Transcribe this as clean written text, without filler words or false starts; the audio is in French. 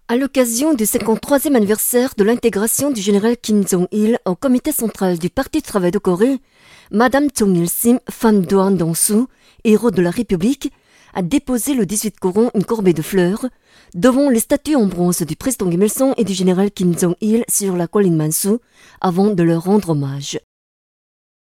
À l'occasion du 53e anniversaire de l'intégration du général Kim Jong-il au comité central du Parti du travail de Corée, Madame Chung Il-sim, femme d'Ohan Dong-soo, héros de la République, a déposé le 18 courant une corbeille de fleurs devant les statues en bronze du président Kim Il-sung et du général Kim Jong-il sur la colline Mansu avant de leur rendre hommage.